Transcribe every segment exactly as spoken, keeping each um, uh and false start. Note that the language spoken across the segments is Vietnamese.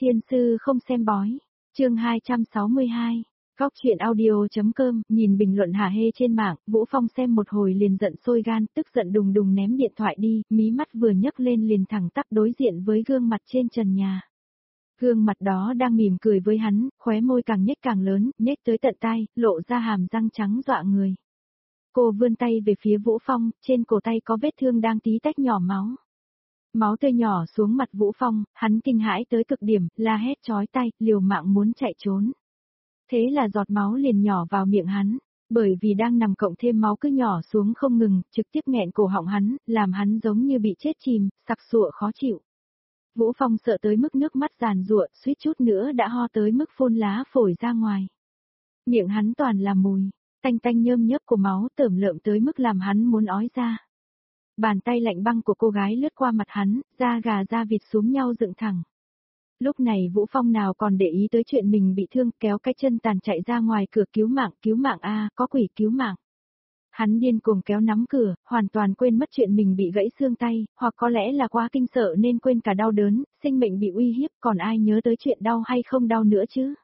Thiên sư không xem bói. Chương hai trăm sáu mươi hai. Góc truyện audio.com, nhìn bình luận hả hê trên mạng, Vũ Phong xem một hồi liền giận sôi gan, tức giận đùng đùng ném điện thoại đi, mí mắt vừa nhấc lên liền thẳng tắp đối diện với gương mặt trên trần nhà. Gương mặt đó đang mỉm cười với hắn, khóe môi càng nhếch càng lớn, nhếch tới tận tai, lộ ra hàm răng trắng dọa người. Cô vươn tay về phía Vũ Phong, trên cổ tay có vết thương đang tí tách nhỏ máu. Máu tươi nhỏ xuống mặt Vũ Phong, hắn kinh hãi tới cực điểm, la hét chói tai, liều mạng muốn chạy trốn. Thế là giọt máu liền nhỏ vào miệng hắn, bởi vì đang nằm cộng thêm máu cứ nhỏ xuống không ngừng, trực tiếp nghẹn cổ họng hắn, làm hắn giống như bị chết chìm, sặc sụa khó chịu. Vũ Phong sợ tới mức nước mắt giàn giụa, suýt chút nữa đã ho tới mức phun lá phổi ra ngoài. Miệng hắn toàn là mùi, tanh tanh nhơm nhớp của máu tởm lợm tới mức làm hắn muốn ói ra. Bàn tay lạnh băng của cô gái lướt qua mặt hắn, da gà da vịt xúm nhau dựng thẳng. Lúc này Vũ Phong nào còn để ý tới chuyện mình bị thương, kéo cái chân tàn chạy ra ngoài cửa cứu mạng, cứu mạng a, có quỷ cứu mạng. Hắn điên cuồng kéo nắm cửa, hoàn toàn quên mất chuyện mình bị gãy xương tay, hoặc có lẽ là quá kinh sợ nên quên cả đau đớn, sinh mệnh bị uy hiếp, còn ai nhớ tới chuyện đau hay không đau nữa chứ.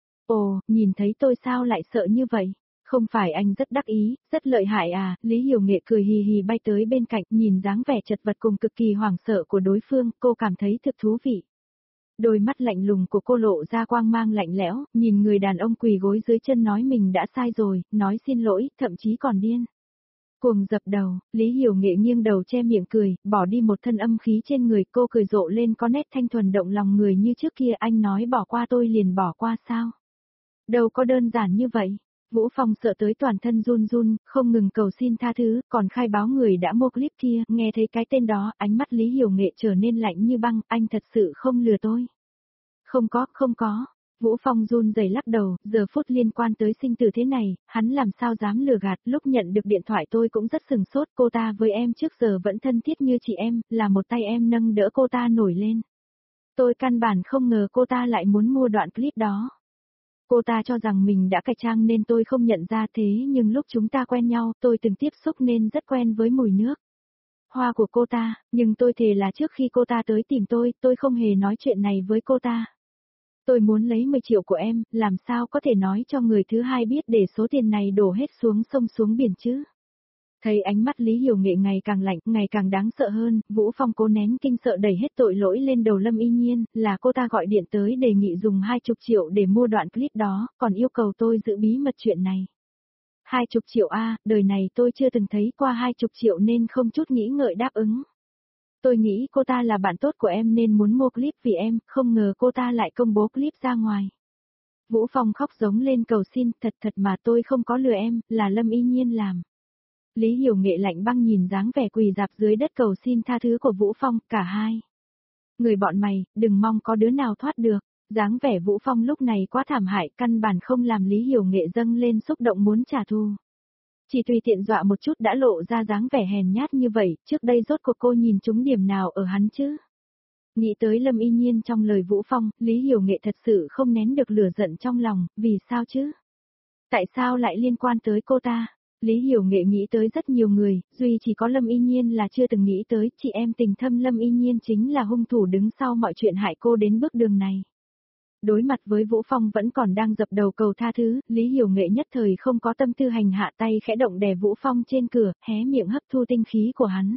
Ồ, nhìn thấy tôi sao lại sợ như vậy? Không phải anh rất đắc ý, rất lợi hại à, Lý Hiểu Nghệ cười hì hì bay tới bên cạnh, nhìn dáng vẻ chật vật cùng cực kỳ hoảng sợ của đối phương, cô cảm thấy thực thú vị. Đôi mắt lạnh lùng của cô lộ ra quang mang lạnh lẽo, nhìn người đàn ông quỳ gối dưới chân nói mình đã sai rồi, nói xin lỗi, thậm chí còn điên. Cuồng dập đầu, Lý Hiểu Nghệ nghiêng đầu che miệng cười, bỏ đi một thân âm khí trên người, cô cười rộ lên có nét thanh thuần động lòng người như trước kia. Anh nói bỏ qua tôi liền bỏ qua sao? Đâu có đơn giản như vậy. Vũ Phong sợ tới toàn thân run run, không ngừng cầu xin tha thứ, còn khai báo người đã mua clip kia, nghe thấy cái tên đó, ánh mắt Lý Hiểu Nghệ trở nên lạnh như băng, anh thật sự không lừa tôi. Không có, không có. Vũ Phong run rẩy lắc đầu, giờ phút liên quan tới sinh tử thế này, hắn làm sao dám lừa gạt, lúc nhận được điện thoại tôi cũng rất sừng sốt, cô ta với em trước giờ vẫn thân thiết như chị em, là một tay em nâng đỡ cô ta nổi lên. Tôi căn bản không ngờ cô ta lại muốn mua đoạn clip đó. Cô ta cho rằng mình đã cải trang nên tôi không nhận ra, thế nhưng lúc chúng ta quen nhau, tôi từng tiếp xúc nên rất quen với mùi nước hoa của cô ta, nhưng tôi thề là trước khi cô ta tới tìm tôi, tôi không hề nói chuyện này với cô ta. Tôi muốn lấy mười triệu của em, làm sao có thể nói cho người thứ hai biết để số tiền này đổ hết xuống sông xuống biển chứ? Thấy ánh mắt Lý Hiểu Nghệ ngày càng lạnh, ngày càng đáng sợ hơn, Vũ Phong cố nén kinh sợ đẩy hết tội lỗi lên đầu Lâm Y Nhiên, là cô ta gọi điện tới đề nghị dùng hai chục triệu để mua đoạn clip đó, còn yêu cầu tôi giữ bí mật chuyện này. Hai chục triệu a, đời này tôi chưa từng thấy qua hai chục triệu nên không chút nghĩ ngợi đáp ứng. Tôi nghĩ cô ta là bạn tốt của em nên muốn mua clip vì em, không ngờ cô ta lại công bố clip ra ngoài. Vũ Phong khóc giống lên cầu xin, thật thật mà tôi không có lừa em, là Lâm Y Nhiên làm. Lý Hiểu Nghệ lạnh băng nhìn dáng vẻ quỳ dạp dưới đất cầu xin tha thứ của Vũ Phong, cả hai. Người bọn mày, đừng mong có đứa nào thoát được. Dáng vẻ Vũ Phong lúc này quá thảm hại, căn bản không làm Lý Hiểu Nghệ dâng lên xúc động muốn trả thù. Chỉ tùy tiện dọa một chút đã lộ ra dáng vẻ hèn nhát như vậy, trước đây rốt cuộc cô nhìn trúng điểm nào ở hắn chứ? Nghĩ tới Lâm Y Nhiên trong lời Vũ Phong, Lý Hiểu Nghệ thật sự không nén được lửa giận trong lòng, vì sao chứ? Tại sao lại liên quan tới cô ta? Lý Hiểu Nghệ nghĩ tới rất nhiều người, duy chỉ có Lâm Y Nhiên là chưa từng nghĩ tới, chị em tình thâm Lâm Y Nhiên chính là hung thủ đứng sau mọi chuyện hại cô đến bước đường này. Đối mặt với Vũ Phong vẫn còn đang dập đầu cầu tha thứ, Lý Hiểu Nghệ nhất thời không có tâm tư hành hạ, tay khẽ động đè Vũ Phong trên cửa, hé miệng hấp thu tinh khí của hắn.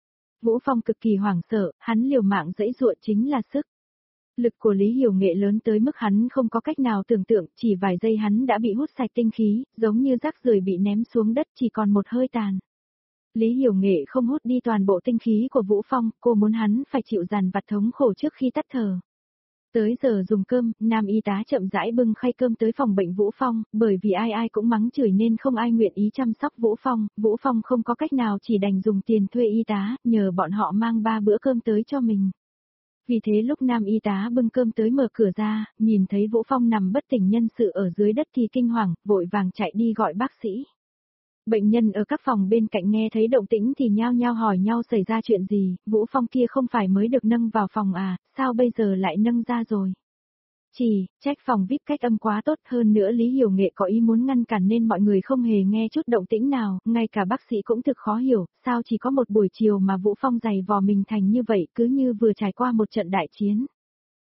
Vũ Phong cực kỳ hoảng sợ, hắn liều mạng giãy giụa chính là sức lực của Lý Hiểu Nghệ lớn tới mức hắn không có cách nào tưởng tượng, chỉ vài giây hắn đã bị hút sạch tinh khí, giống như rác rưởi bị ném xuống đất chỉ còn một hơi tàn. Lý Hiểu Nghệ không hút đi toàn bộ tinh khí của Vũ Phong, cô muốn hắn phải chịu dằn vặt thống khổ trước khi tắt thở. Tới giờ dùng cơm, nam y tá chậm rãi bưng khay cơm tới phòng bệnh Vũ Phong, bởi vì ai ai cũng mắng chửi nên không ai nguyện ý chăm sóc Vũ Phong, Vũ Phong không có cách nào chỉ đành dùng tiền thuê y tá, nhờ bọn họ mang ba bữa cơm tới cho mình. Vì thế lúc nam y tá bưng cơm tới mở cửa ra, nhìn thấy Vũ Phong nằm bất tỉnh nhân sự ở dưới đất thì kinh hoàng, vội vàng chạy đi gọi bác sĩ. Bệnh nhân ở các phòng bên cạnh nghe thấy động tĩnh thì nhao nhao hỏi nhau xảy ra chuyện gì, Vũ Phong kia không phải mới được nâng vào phòng à, sao bây giờ lại nâng ra rồi? Chỉ, trách phòng vi ai pi cách âm quá tốt, hơn nữa Lý Hiểu Nghệ có ý muốn ngăn cản nên mọi người không hề nghe chút động tĩnh nào, ngay cả bác sĩ cũng thực khó hiểu, sao chỉ có một buổi chiều mà Vũ Phong giày vò mình thành như vậy, cứ như vừa trải qua một trận đại chiến.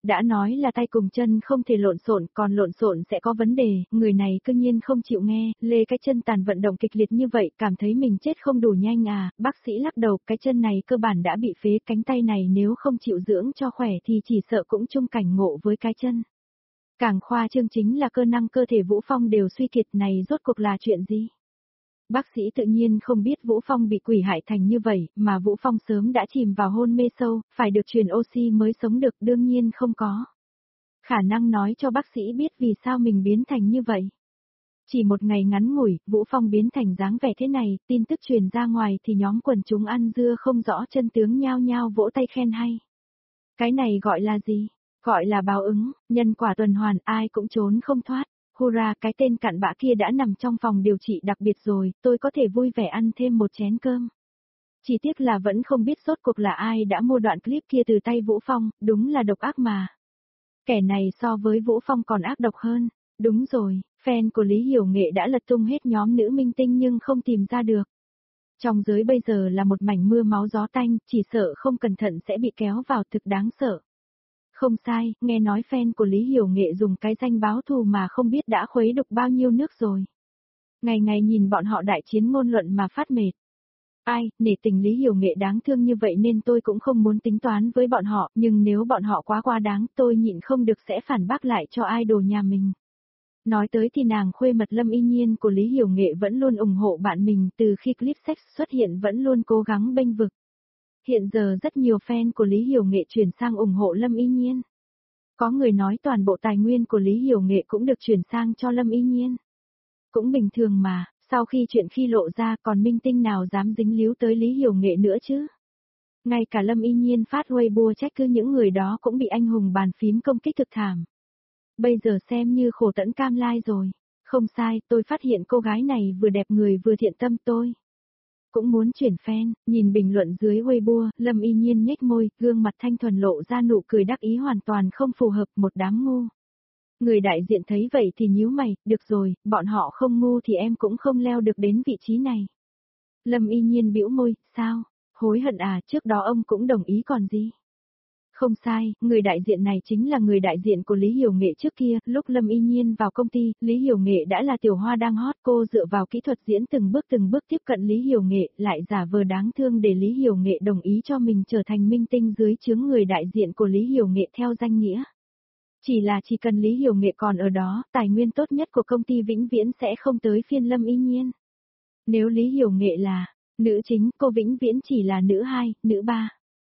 Đã nói là tay cùng chân không thể lộn xộn, còn lộn xộn sẽ có vấn đề, người này cư nhiên không chịu nghe, lê cái chân tàn vận động kịch liệt như vậy, cảm thấy mình chết không đủ nhanh à, bác sĩ lắc đầu, cái chân này cơ bản đã bị phế, cánh tay này nếu không chịu dưỡng cho khỏe thì chỉ sợ cũng chung cảnh ngộ với cái chân. Càng khoa trương chính là cơ năng cơ thể Vũ Phong đều suy kiệt, này rốt cuộc là chuyện gì? Bác sĩ tự nhiên không biết Vũ Phong bị quỷ hại thành như vậy, mà Vũ Phong sớm đã chìm vào hôn mê sâu, phải được truyền oxy mới sống được, đương nhiên không có khả năng nói cho bác sĩ biết vì sao mình biến thành như vậy. Chỉ một ngày ngắn ngủi, Vũ Phong biến thành dáng vẻ thế này, tin tức truyền ra ngoài thì nhóm quần chúng ăn dưa không rõ chân tướng nhao nhao vỗ tay khen hay. Cái này gọi là gì? Gọi là báo ứng, nhân quả tuần hoàn, ai cũng trốn không thoát. Hurra, cái tên cặn bã kia đã nằm trong phòng điều trị đặc biệt rồi, tôi có thể vui vẻ ăn thêm một chén cơm. Chỉ tiếc là vẫn không biết rốt cuộc là ai đã mua đoạn clip kia từ tay Vũ Phong, đúng là độc ác mà. Kẻ này so với Vũ Phong còn ác độc hơn. Đúng rồi, fan của Lý Hiểu Nghệ đã lật tung hết nhóm nữ minh tinh nhưng không tìm ra được. Trong giới bây giờ là một mảnh mưa máu gió tanh, chỉ sợ không cẩn thận sẽ bị kéo vào, thực đáng sợ. Không sai, nghe nói fan của Lý Hiểu Nghệ dùng cái danh báo thù mà không biết đã khuấy đục bao nhiêu nước rồi. Ngày ngày nhìn bọn họ đại chiến ngôn luận mà phát mệt. Ai, nể tình Lý Hiểu Nghệ đáng thương như vậy nên tôi cũng không muốn tính toán với bọn họ, nhưng nếu bọn họ quá quá đáng tôi nhịn không được sẽ phản bác lại cho idol nhà mình. Nói tới thì nàng khuê mật Lâm Y Nhiên của Lý Hiểu Nghệ vẫn luôn ủng hộ bạn mình, từ khi clip sex xuất hiện vẫn luôn cố gắng bênh vực. Hiện giờ rất nhiều fan của Lý Hiểu Nghệ chuyển sang ủng hộ Lâm Y Nhiên. Có người nói toàn bộ tài nguyên của Lý Hiểu Nghệ cũng được chuyển sang cho Lâm Y Nhiên. Cũng bình thường mà, sau khi chuyện khi lộ ra còn minh tinh nào dám dính líu tới Lý Hiểu Nghệ nữa chứ. Ngay cả Lâm Y Nhiên phát Weibo trách cứ những người đó cũng bị anh hùng bàn phím công kích thực thảm. Bây giờ xem như khổ tẫn cam lai rồi. Không sai, tôi phát hiện cô gái này vừa đẹp người vừa thiện tâm, tôi cũng muốn chuyển fan. Nhìn bình luận dưới Weibo, Lâm Y Nhiên nhếch môi, gương mặt thanh thuần lộ ra nụ cười đắc ý hoàn toàn không phù hợp, một đám ngu. Người đại diện thấy vậy thì nhíu mày, được rồi, bọn họ không ngu thì em cũng không leo được đến vị trí này. Lâm Y Nhiên bĩu môi, sao? Hối hận à, trước đó ông cũng đồng ý còn gì? Không sai, người đại diện này chính là người đại diện của Lý Hiểu Nghệ trước kia, lúc Lâm Y Nhiên vào công ty, Lý Hiểu Nghệ đã là tiểu hoa đang hot, cô dựa vào kỹ thuật diễn từng bước từng bước tiếp cận Lý Hiểu Nghệ, lại giả vờ đáng thương để Lý Hiểu Nghệ đồng ý cho mình trở thành minh tinh dưới chướng người đại diện của Lý Hiểu Nghệ theo danh nghĩa. Chỉ là chỉ cần Lý Hiểu Nghệ còn ở đó, tài nguyên tốt nhất của công ty vĩnh viễn sẽ không tới phiên Lâm Y Nhiên. Nếu Lý Hiểu Nghệ là nữ chính, cô vĩnh viễn chỉ là nữ hai, nữ ba.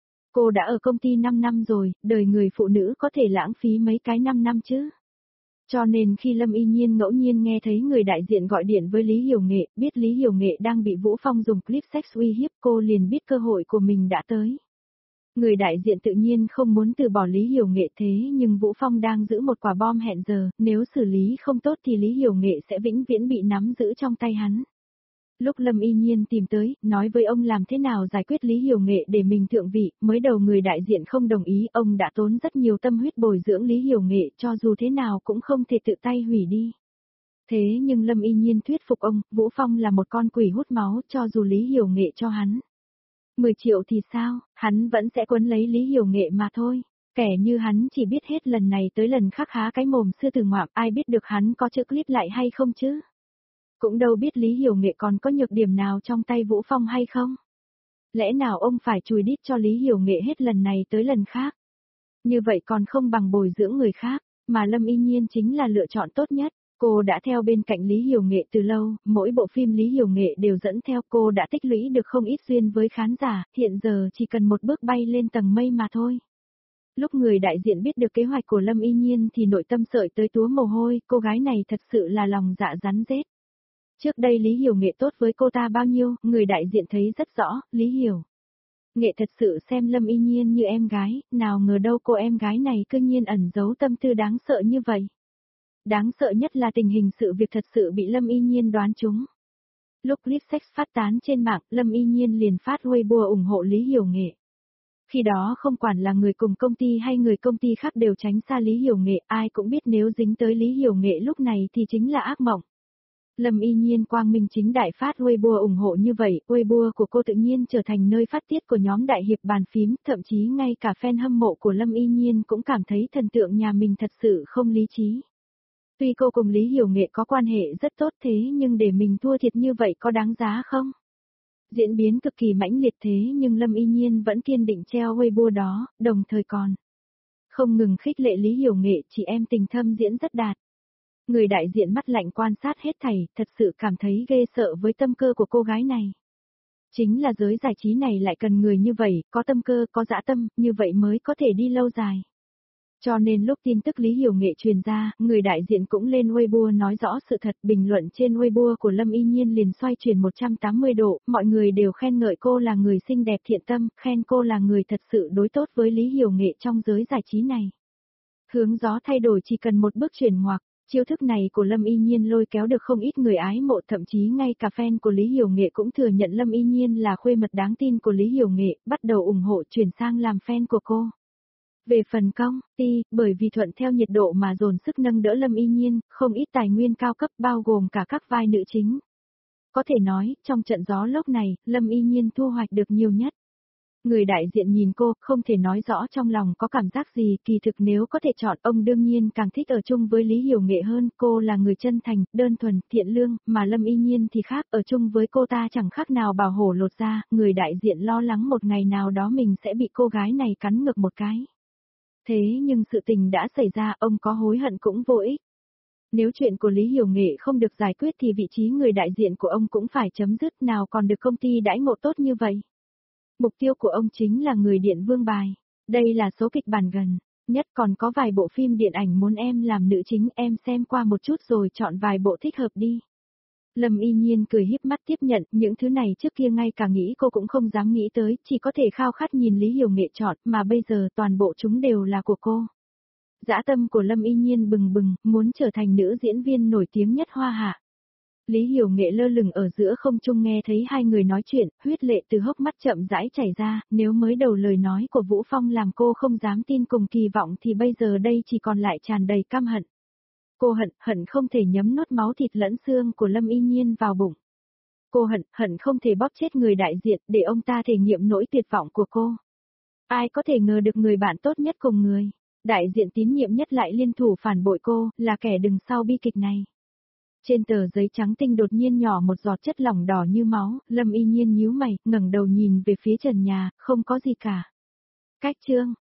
Cô đã ở công ty năm năm rồi, đời người phụ nữ có thể lãng phí mấy cái năm năm chứ. Cho nên khi Lâm Y Nhiên ngẫu nhiên nghe thấy người đại diện gọi điện với Lý Hiểu Nghệ, biết Lý Hiểu Nghệ đang bị Vũ Phong dùng clip sex uy hiếp, cô liền biết cơ hội của mình đã tới. Người đại diện tự nhiên không muốn từ bỏ Lý Hiểu Nghệ, thế nhưng Vũ Phong đang giữ một quả bom hẹn giờ, nếu xử lý không tốt thì Lý Hiểu Nghệ sẽ vĩnh viễn bị nắm giữ trong tay hắn. Lúc Lâm Y Nhiên tìm tới, nói với ông làm thế nào giải quyết Lý Hiểu Nghệ để mình thượng vị, mới đầu người đại diện không đồng ý, ông đã tốn rất nhiều tâm huyết bồi dưỡng Lý Hiểu Nghệ, cho dù thế nào cũng không thể tự tay hủy đi. Thế nhưng Lâm Y Nhiên thuyết phục ông, Vũ Phong là một con quỷ hút máu, cho dù Lý Hiểu Nghệ cho hắn mười triệu thì sao, hắn vẫn sẽ quấn lấy Lý Hiểu Nghệ mà thôi. Kẻ như hắn chỉ biết hết lần này tới lần khác há cái mồm sư tử ngoạm, ai biết được hắn có chữ clip lại hay không chứ. Cũng đâu biết Lý Hiểu Nghệ còn có nhược điểm nào trong tay Vũ Phong hay không. Lẽ nào ông phải chùi đít cho Lý Hiểu Nghệ hết lần này tới lần khác. Như vậy còn không bằng bồi dưỡng người khác, mà Lâm Y Nhiên chính là lựa chọn tốt nhất. Cô đã theo bên cạnh Lý Hiểu Nghệ từ lâu, mỗi bộ phim Lý Hiểu Nghệ đều dẫn theo, cô đã tích lũy được không ít duyên với khán giả, hiện giờ chỉ cần một bước bay lên tầng mây mà thôi. Lúc người đại diện biết được kế hoạch của Lâm Y Nhiên thì nội tâm sợi tới túa mồ hôi, cô gái này thật sự là lòng dạ rắn rết. Trước đây Lý Hiểu Nghệ tốt với cô ta bao nhiêu, người đại diện thấy rất rõ, Lý Hiểu Nghệ thật sự xem Lâm Y Nhiên như em gái, nào ngờ đâu cô em gái này cư nhiên ẩn giấu tâm tư đáng sợ như vậy. Đáng sợ nhất là tình hình sự việc thật sự bị Lâm Y Nhiên đoán trúng. Lúc clip sex phát tán trên mạng, Lâm Y Nhiên liền phát Weibo ủng hộ Lý Hiểu Nghệ. Khi đó không quản là người cùng công ty hay người công ty khác đều tránh xa Lý Hiểu Nghệ, ai cũng biết nếu dính tới Lý Hiểu Nghệ lúc này thì chính là ác mộng. Lâm Y Nhiên quang minh chính đại phát Weibo ủng hộ như vậy, Weibo của cô tự nhiên trở thành nơi phát tiết của nhóm đại hiệp bàn phím, thậm chí ngay cả fan hâm mộ của Lâm Y Nhiên cũng cảm thấy thần tượng nhà mình thật sự không lý trí. Tuy cô cùng Lý Hiểu Nghệ có quan hệ rất tốt thế nhưng để mình thua thiệt như vậy có đáng giá không? Diễn biến cực kỳ mãnh liệt thế nhưng Lâm Y Nhiên vẫn kiên định treo Weibo đó, đồng thời còn không ngừng khích lệ Lý Hiểu Nghệ, chị em tình thâm diễn rất đạt. Người đại diện mắt lạnh quan sát hết thảy, thật sự cảm thấy ghê sợ với tâm cơ của cô gái này. Chính là giới giải trí này lại cần người như vậy, có tâm cơ, có dã tâm, như vậy mới có thể đi lâu dài. Cho nên lúc tin tức Lý Hiểu Nghệ truyền ra, người đại diện cũng lên Weibo nói rõ sự thật, bình luận trên Weibo của Lâm Y Nhiên liền xoay chuyển một trăm tám mươi độ, mọi người đều khen ngợi cô là người xinh đẹp thiện tâm, khen cô là người thật sự đối tốt với Lý Hiểu Nghệ trong giới giải trí này. Hướng gió thay đổi chỉ cần một bước chuyển ngoặt. Chiêu thức này của Lâm Y Nhiên lôi kéo được không ít người ái mộ, thậm chí ngay cả fan của Lý Hiểu Nghệ cũng thừa nhận Lâm Y Nhiên là khuê mật đáng tin của Lý Hiểu Nghệ, bắt đầu ủng hộ chuyển sang làm fan của cô. Về phần công ty, bởi vì thuận theo nhiệt độ mà dồn sức nâng đỡ Lâm Y Nhiên, không ít tài nguyên cao cấp bao gồm cả các vai nữ chính. Có thể nói, trong trận gió lốc này, Lâm Y Nhiên thu hoạch được nhiều nhất. Người đại diện nhìn cô, không thể nói rõ trong lòng có cảm giác gì, kỳ thực nếu có thể chọn ông đương nhiên càng thích ở chung với Lý Hiểu Nghệ hơn, cô là người chân thành, đơn thuần, thiện lương, mà Lâm Y Nhiên thì khác, ở chung với cô ta chẳng khác nào bảo hổ lột da, người đại diện lo lắng một ngày nào đó mình sẽ bị cô gái này cắn ngược một cái. Thế nhưng sự tình đã xảy ra, ông có hối hận cũng vô ích. Nếu chuyện của Lý Hiểu Nghệ không được giải quyết thì vị trí người đại diện của ông cũng phải chấm dứt, nào còn được công ty đãi ngộ tốt như vậy. Mục tiêu của ông chính là người điện vương bài. Đây là số kịch bản gần nhất, còn có vài bộ phim điện ảnh muốn em làm nữ chính, em xem qua một chút rồi chọn vài bộ thích hợp đi. Lâm Y Nhiên cười híp mắt tiếp nhận, những thứ này trước kia ngay cả nghĩ cô cũng không dám nghĩ tới, chỉ có thể khao khát nhìn Lý Hiểu Nghệ chọn, mà bây giờ toàn bộ chúng đều là của cô. Dã tâm của Lâm Y Nhiên bừng bừng, muốn trở thành nữ diễn viên nổi tiếng nhất Hoa Hạ. Lý Hiểu Nghệ lơ lửng ở giữa không trung nghe thấy hai người nói chuyện, huyết lệ từ hốc mắt chậm rãi chảy ra, nếu mới đầu lời nói của Vũ Phong làm cô không dám tin cùng kỳ vọng thì bây giờ đây chỉ còn lại tràn đầy căm hận. Cô hận, hận không thể nhấm nuốt máu thịt lẫn xương của Lâm Y Nhiên vào bụng. Cô hận, hận không thể bóp chết người đại diện để ông ta thể nghiệm nỗi tuyệt vọng của cô. Ai có thể ngờ được người bạn tốt nhất cùng người, đại diện tín nhiệm nhất lại liên thủ phản bội cô, là kẻ đứng sau bi kịch này. Trên tờ giấy trắng tinh đột nhiên nhỏ một giọt chất lỏng đỏ như máu, Lâm Y Nhiên nhíu mày, ngẩng đầu nhìn về phía trần nhà, không có gì cả. Cách chương